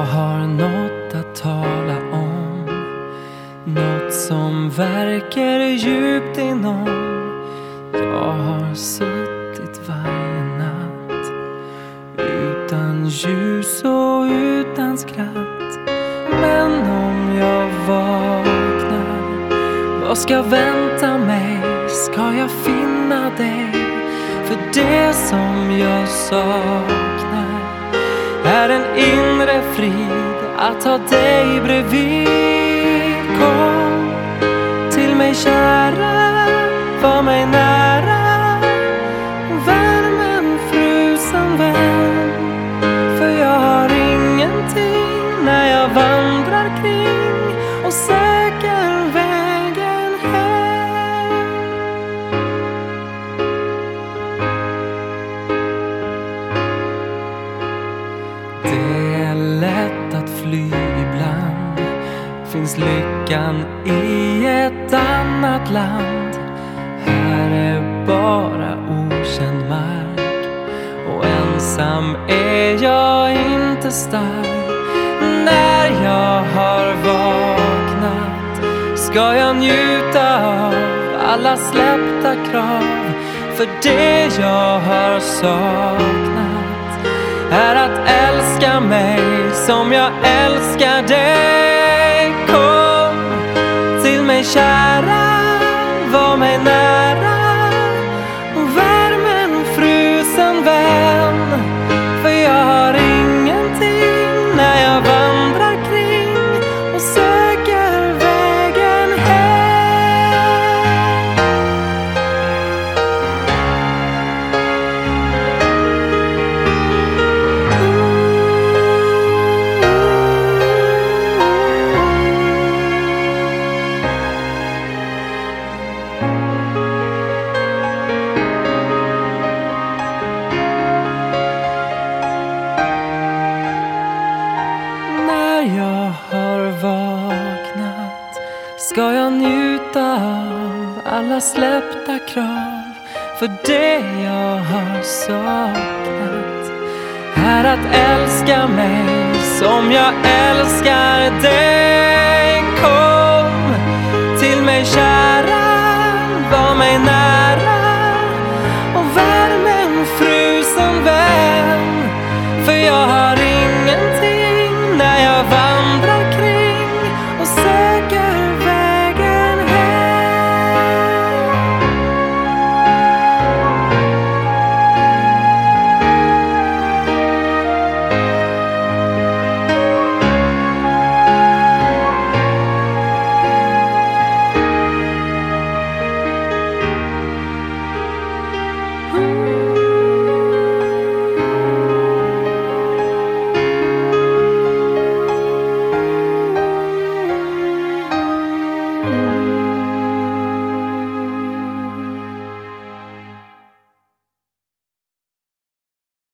Jag har något att tala om, något som verkar djupt inom. Jag har suttit varje natt utan ljus och utan skratt. Men om jag vaknar, vad ska vänta mig? Ska jag finna dig? För det som jag saknar är en inre frid, att ha dig bredvid. Kom till mig kära, var mig nära, värm en frusen vän. För jag har ingenting när jag vandrar kring och söker vägen hem. Det är lätt att fly ibland, finns lyckan i ett annat land. Här är bara okänd mark och ensam är jag inte stark. När jag har vaknat ska jag njuta av alla släppta krav. För det jag har saknat är att älska mig som jag älskar dig. Kom till mig kära, var mig nära och värm en frusen vän. För jag har ingenting när jag vandrar kring och söker vägen hem. När jag har vaknat ska jag njuta av alla släppta krav. För det jag har saknat är att älska mig som jag älskar dig. Kom till mig kära, var mig nära och värm en frusen vän. För jag har